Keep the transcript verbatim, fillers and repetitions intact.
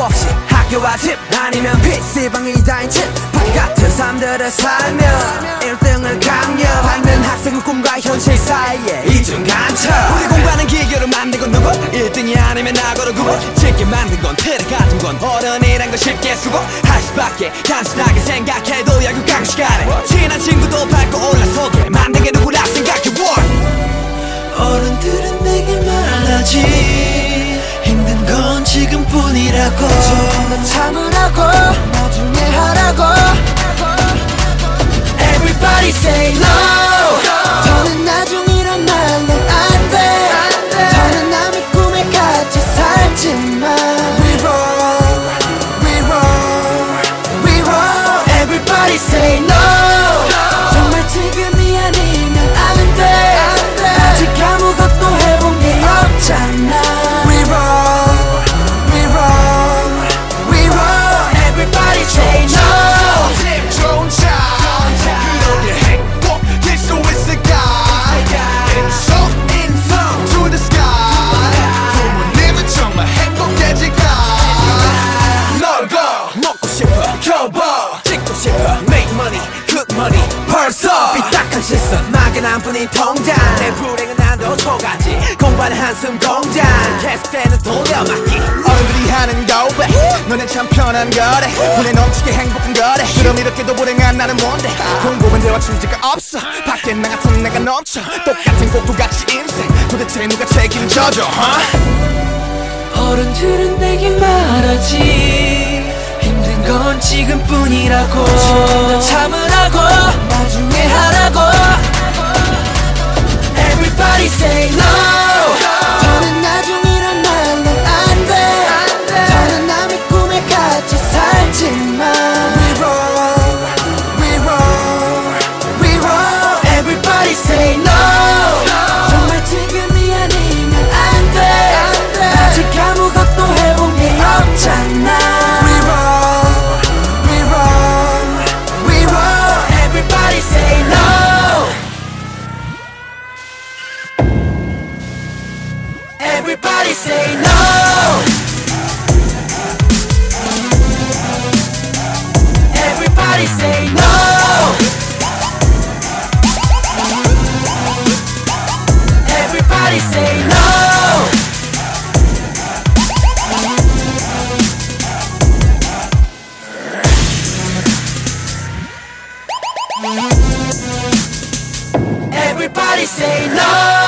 없이 학교와 집 아니면 피시방이 다인 집 바퀴 같은 삶들을 살며 일 등을 강요하는 학생의 꿈과 현실 사이에 이중 간첩. 우리 공부하는 기교를 만든 건 누구? 일 등이 아니면 악어로 구분. 쉽게 만든 건 틀에 가둔 건 어른이란 걸 쉽게 쓰고 할 수밖에. 단순하게 생각해도 야구 강시간에 친한 친구도 밟고 올라서게 만든 게 누구라 생각해. 어른들은 내게 말하지 힘든 건 지금뿐이라고. 조금만 참으라고 나중에 하라고. Everybody say no. 더는 나중이란 말은 안돼. 더는 남의 꿈에 같이 살지만 We roll, we roll, we roll. Everybody say no. 정말 지금이 아니면 안돼. 아직 아무것도 해본 게 없잖아. We roll, we roll, we roll. Everybody say no. 기분 좋은 차 그러게 행복일 수 있을까. 인성 인성 to the sky. 부모님은 정말 행복해질까. 놀고 먹고 싶어 겨워 찍고 싶어 make money good money 벌써 삐딱한 시선 막연한 뿐인 통장. 내 불행은 난도 초가지 공부하는 한숨 공장. 계속되는 돌려막기 어른들이 하는 거왜 너넨 참 편한 거래. 눈에 넘치게 행복한 거래. 그럼 이렇게도 불행한 나는 뭔데. 공부만 대화 취지가 없어. 밖에 나 같은 내가 넘쳐. 똑같은 곡도 같이 인생. 도대체 누가 책임져줘 huh? 어른들은 내게 말하지 힘든 건 지금뿐이라고. 조금만 참으라고 나중에 하라고. Everybody say no. 더는 나중이란 말은 안돼. 더는 남의 꿈에 같이 살지만 We roll, we roll, we roll. Everybody say no. 정말 지금이 아니면 안돼. 아직 아무것도 해본 게 없잖아. We roll, we roll, we roll. Everybody say no. Everybody say no. Everybody say no. Everybody say no. Everybody say no.